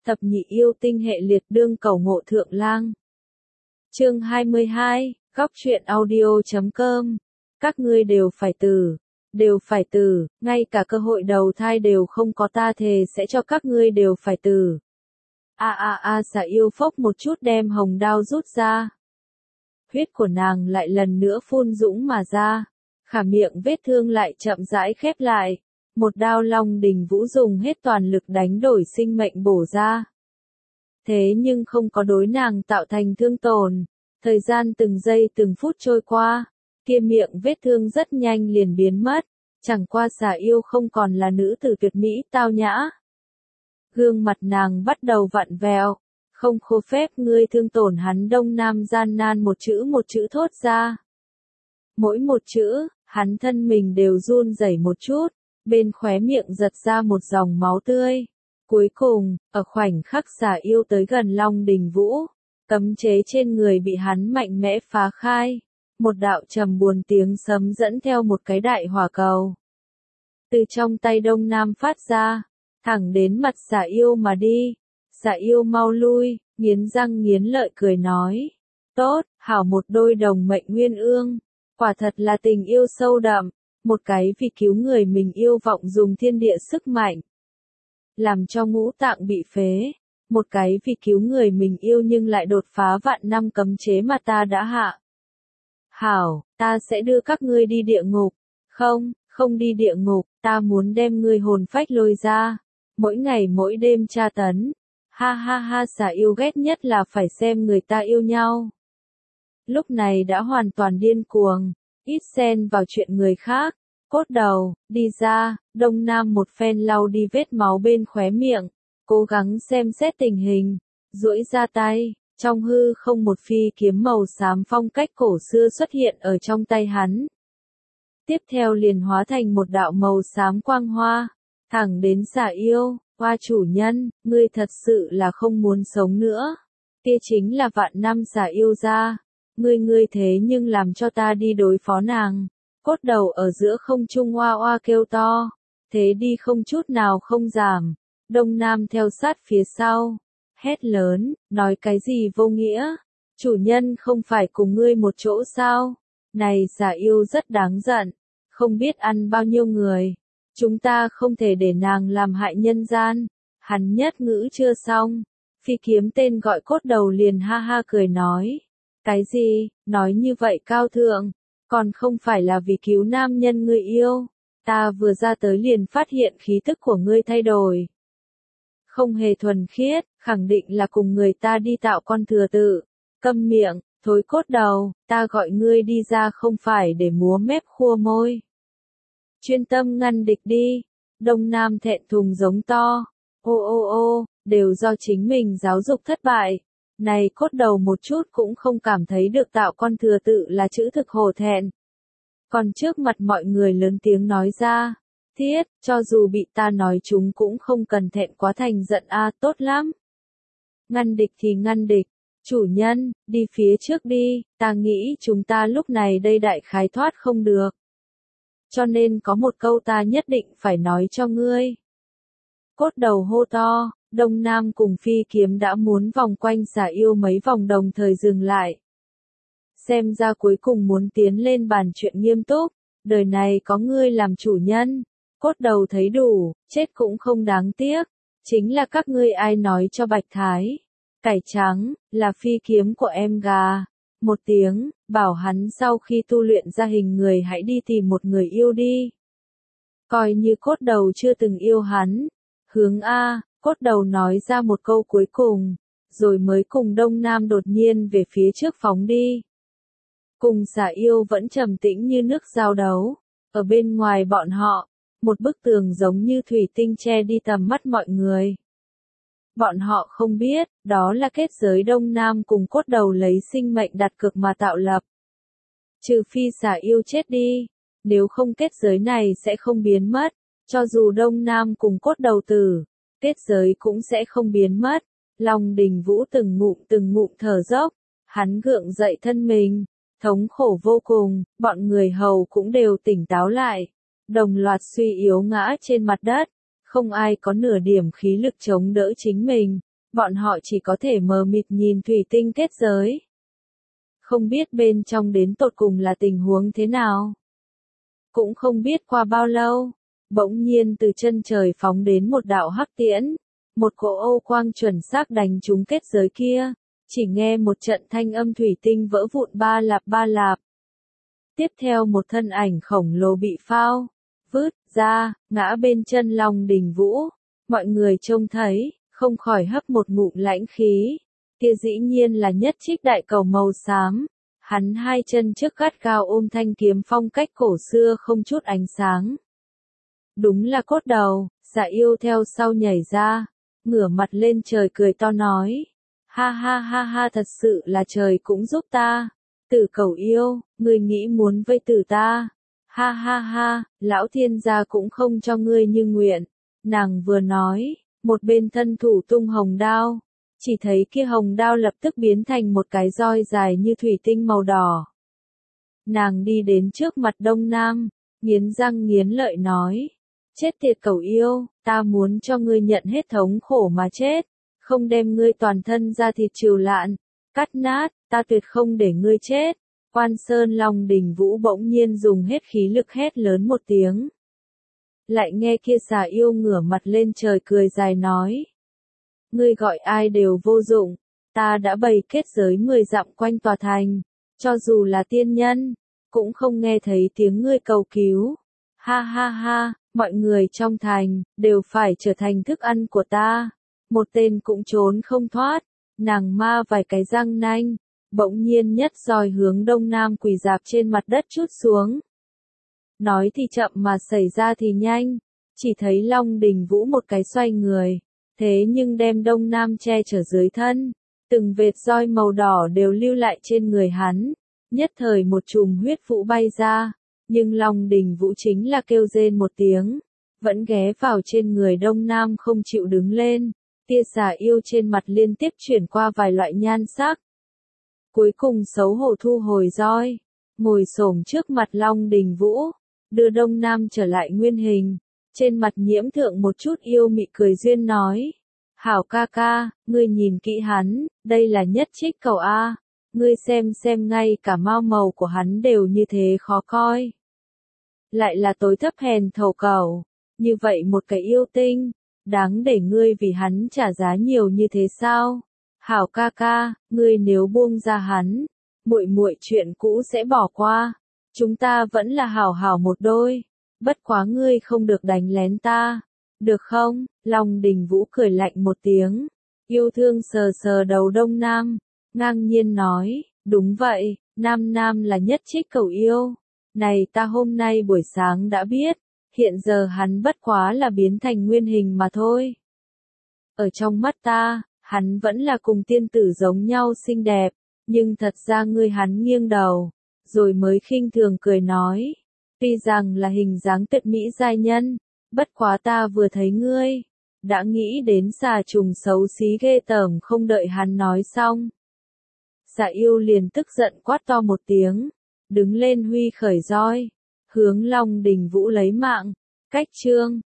Thập nhị yêu tinh hệ liệt đương cầu ngộ thượng lang. Chương 22, góc truyện audio.com. Các ngươi đều phải tử, ngay cả cơ hội đầu thai đều không có, ta thề sẽ cho các ngươi đều phải tử. Xà yêu phốc một chút đem hồng đao rút ra. Huyết của nàng lại lần nữa phun dũng mà ra, khả miệng vết thương lại chậm rãi khép lại. Một đao Long Đình Vũ dùng hết toàn lực đánh đổi sinh mệnh bổ ra. Thế nhưng không có đối nàng tạo thành thương tổn. Thời gian từng giây từng phút trôi qua, kia miệng vết thương rất nhanh liền biến mất. Chẳng qua xà yêu không còn là nữ tử tuyệt mỹ tao nhã. Gương mặt nàng bắt đầu vặn vẹo, không khô phép ngươi thương tổn hắn. Đông Nam gian nan một chữ thốt ra. Mỗi một chữ, hắn thân mình đều run rẩy một chút. Bên khóe miệng giật ra một dòng máu tươi. Cuối cùng, ở khoảnh khắc xà yêu tới gần Long Đình Vũ, cấm chế trên người bị hắn mạnh mẽ phá khai. Một đạo trầm buồn tiếng sấm dẫn theo một cái đại hỏa cầu. Từ trong tay Đông Nam phát ra, thẳng đến mặt xà yêu mà đi. Xà yêu mau lui, nghiến răng nghiến lợi cười nói. Tốt, hảo một đôi đồng mệnh nguyên ương. Quả thật là tình yêu sâu đậm. Một cái vì cứu người mình yêu vọng dùng thiên địa sức mạnh, làm cho ngũ tạng bị phế. Một cái vì cứu người mình yêu nhưng lại đột phá vạn năm cấm chế mà ta đã hạ. Hảo, ta sẽ đưa các ngươi đi địa ngục. Không đi địa ngục, ta muốn đem ngươi hồn phách lôi ra. Mỗi ngày mỗi đêm tra tấn. Ha, xà yêu ghét nhất là phải xem người ta yêu nhau. Lúc này đã hoàn toàn điên cuồng. Ít xen vào chuyện người khác. Cốt đầu, đi ra. Đông Nam một phen lau đi vết máu bên khóe miệng, cố gắng xem xét tình hình, duỗi ra tay, trong hư không một phi kiếm màu xám phong cách cổ xưa xuất hiện ở trong tay hắn. Tiếp theo liền hóa thành một đạo màu xám quang hoa, thẳng đến xà yêu. Hoa chủ nhân, ngươi thật sự là không muốn sống nữa. Kia chính là vạn năm xà yêu ra. Ngươi thế nhưng làm cho ta đi đối phó nàng. Cốt đầu ở giữa không trung oa kêu to. Thế đi không chút nào không giảm. Đông Nam theo sát phía sau. Hét lớn, nói cái gì vô nghĩa. Chủ nhân không phải cùng ngươi một chỗ sao. Này xà yêu rất đáng giận. Không biết ăn bao nhiêu người. Chúng ta không thể để nàng làm hại nhân gian. Hắn nhất ngữ chưa xong. Phi kiếm tên gọi cốt đầu liền ha cười nói. Cái gì, nói như vậy cao thượng, còn không phải là vì cứu nam nhân ngươi yêu. Ta vừa ra tới liền phát hiện khí tức của ngươi thay đổi. Không hề thuần khiết, khẳng định là cùng người ta đi tạo con thừa tự. Câm miệng, thối cốt đầu, ta gọi ngươi đi ra không phải để múa mép khua môi. Chuyên tâm ngăn địch đi. Đông Nam thẹn thùng giống to. Ô, đều do chính mình giáo dục thất bại. Này cốt đầu một chút cũng không cảm thấy được tạo con thừa tự là chữ thực hổ thẹn. Còn trước mặt mọi người lớn tiếng nói ra. Thiết, cho dù bị ta nói chúng cũng không cần thẹn quá thành giận tốt lắm. Ngăn địch thì ngăn địch. Chủ nhân, đi phía trước đi, ta nghĩ chúng ta lúc này đây đại khái thoát không được. Cho nên có một câu ta nhất định phải nói cho ngươi. Cốt đầu hô to. Đông Nam cùng phi kiếm đã muốn vòng quanh xà yêu mấy vòng đồng thời dừng lại. Xem ra cuối cùng muốn tiến lên bàn chuyện nghiêm túc. Đời này có ngươi làm chủ nhân. Cốt đầu thấy đủ, chết cũng không đáng tiếc. Chính là các ngươi ai nói cho Bạch Thái. Cải trắng, là phi kiếm của em gà. Một tiếng, bảo hắn sau khi tu luyện ra hình người hãy đi tìm một người yêu đi. Coi như cốt đầu chưa từng yêu hắn. Hướng A. Cốt đầu nói ra một câu cuối cùng, rồi mới cùng Đông Nam đột nhiên về phía trước phóng đi. Cùng xà yêu vẫn trầm tĩnh như nước giao đấu. Ở bên ngoài bọn họ, một bức tường giống như thủy tinh che đi tầm mắt mọi người. Bọn họ không biết, đó là kết giới Đông Nam cùng cốt đầu lấy sinh mệnh đặt cược mà tạo lập. Trừ phi xà yêu chết đi, nếu không kết giới này sẽ không biến mất, cho dù Đông Nam cùng cốt đầu tử. Kết giới cũng sẽ không biến mất. Long Đình Vũ từng ngụm thở dốc. Hắn gượng dậy thân mình. Thống khổ vô cùng. Bọn người hầu cũng đều tỉnh táo lại. Đồng loạt suy yếu ngã trên mặt đất. Không ai có nửa điểm khí lực chống đỡ chính mình. Bọn họ chỉ có thể mờ mịt nhìn thủy tinh kết giới. Không biết bên trong đến tột cùng là tình huống thế nào. Cũng không biết qua bao lâu, bỗng nhiên từ chân trời phóng đến một đạo hắc tiễn, một cỗ ô quang chuẩn xác đánh trúng kết giới kia, chỉ nghe một trận thanh âm thủy tinh vỡ vụn ba lạp. Tiếp theo một thân ảnh khổng lồ bị phao vứt ra, ngã bên chân Long Đình Vũ. Mọi người trông thấy, không khỏi hấp một ngụm lãnh khí. Kia dĩ nhiên là Nhất Trích đại cầu màu xám. Hắn hai chân trước gắt gao ôm thanh kiếm phong cách cổ xưa không chút ánh sáng. Đúng là cốt đầu, Dạ Yêu theo sau nhảy ra, ngửa mặt lên trời cười to nói. Ha ha ha ha, thật sự là trời cũng giúp ta. Tử Cầu Yêu, ngươi nghĩ muốn vây tử ta. Ha ha ha, lão thiên gia cũng không cho ngươi như nguyện. Nàng vừa nói, một bên thân thủ tung hồng đao. Chỉ thấy kia hồng đao lập tức biến thành một cái roi dài như thủy tinh màu đỏ. Nàng đi đến trước mặt Đông Nam, nghiến răng nghiến lợi nói. Chết tiệt Cầu Yêu, ta muốn cho ngươi nhận hết thống khổ mà chết. Không đem ngươi toàn thân ra thịt trừ lạn, cắt nát, ta tuyệt không để ngươi chết. Quan Sơn Long Đình Vũ bỗng nhiên dùng hết khí lực hét lớn một tiếng. Lại nghe kia Xà Yêu ngửa mặt lên trời cười dài nói. Ngươi gọi ai đều vô dụng, ta đã bày kết giới 10 dặm quanh tòa thành, cho dù là tiên nhân, cũng không nghe thấy tiếng ngươi cầu cứu. Ha ha ha, mọi người trong thành, đều phải trở thành thức ăn của ta, một tên cũng trốn không thoát. Nàng ma vài cái răng nanh, bỗng nhiên nhất roi hướng Đông Nam quỳ dạp trên mặt đất trút xuống. Nói thì chậm mà xảy ra thì nhanh, chỉ thấy Long Đình Vũ một cái xoay người, thế nhưng đem Đông Nam che chở dưới thân, từng vệt roi màu đỏ đều lưu lại trên người hắn, nhất thời một chùm huyết vụ bay ra, nhưng Long Đình Vũ chính là kêu rên một tiếng, vẫn ghé vào trên người Đông Nam không chịu đứng lên, tia Xà Yêu trên mặt liên tiếp chuyển qua vài loại nhan sắc. Cuối cùng xấu hổ thu hồi roi, ngồi xổm trước mặt Long Đình Vũ, đưa Đông Nam trở lại nguyên hình, trên mặt nhiễm thượng một chút yêu mị cười duyên nói. Hảo ca ca, ngươi nhìn kỹ hắn, đây là Nhất Trích cầu A, ngươi xem ngay cả mao màu của hắn đều như thế khó coi. Lại là tối thấp hèn thầu cầu, như vậy một cái yêu tinh, đáng để ngươi vì hắn trả giá nhiều như thế sao? Hảo ca ca, ngươi nếu buông ra hắn, muội chuyện cũ sẽ bỏ qua, chúng ta vẫn là hảo một đôi, bất quá ngươi không được đánh lén ta, được không? Long Đình Vũ cười lạnh một tiếng, yêu thương sờ sờ đầu Đông Nam, ngang nhiên nói, đúng vậy, Nam là Nhất Trích cầu yêu, này ta hôm nay buổi sáng đã biết, hiện giờ hắn bất quá là biến thành nguyên hình mà thôi. Ở trong mắt ta, hắn vẫn là cùng tiên tử giống nhau xinh đẹp, nhưng thật ra ngươi hắn nghiêng đầu, rồi mới khinh thường cười nói, tuy rằng là hình dáng tuyệt mỹ giai nhân, bất quá ta vừa thấy ngươi, đã nghĩ đến xà trùng xấu xí ghê tởm. Không đợi hắn nói xong, Xà Yêu liền tức giận quát to một tiếng, đứng lên huy khởi roi, hướng Long Đình Vũ lấy mạng. Cách chương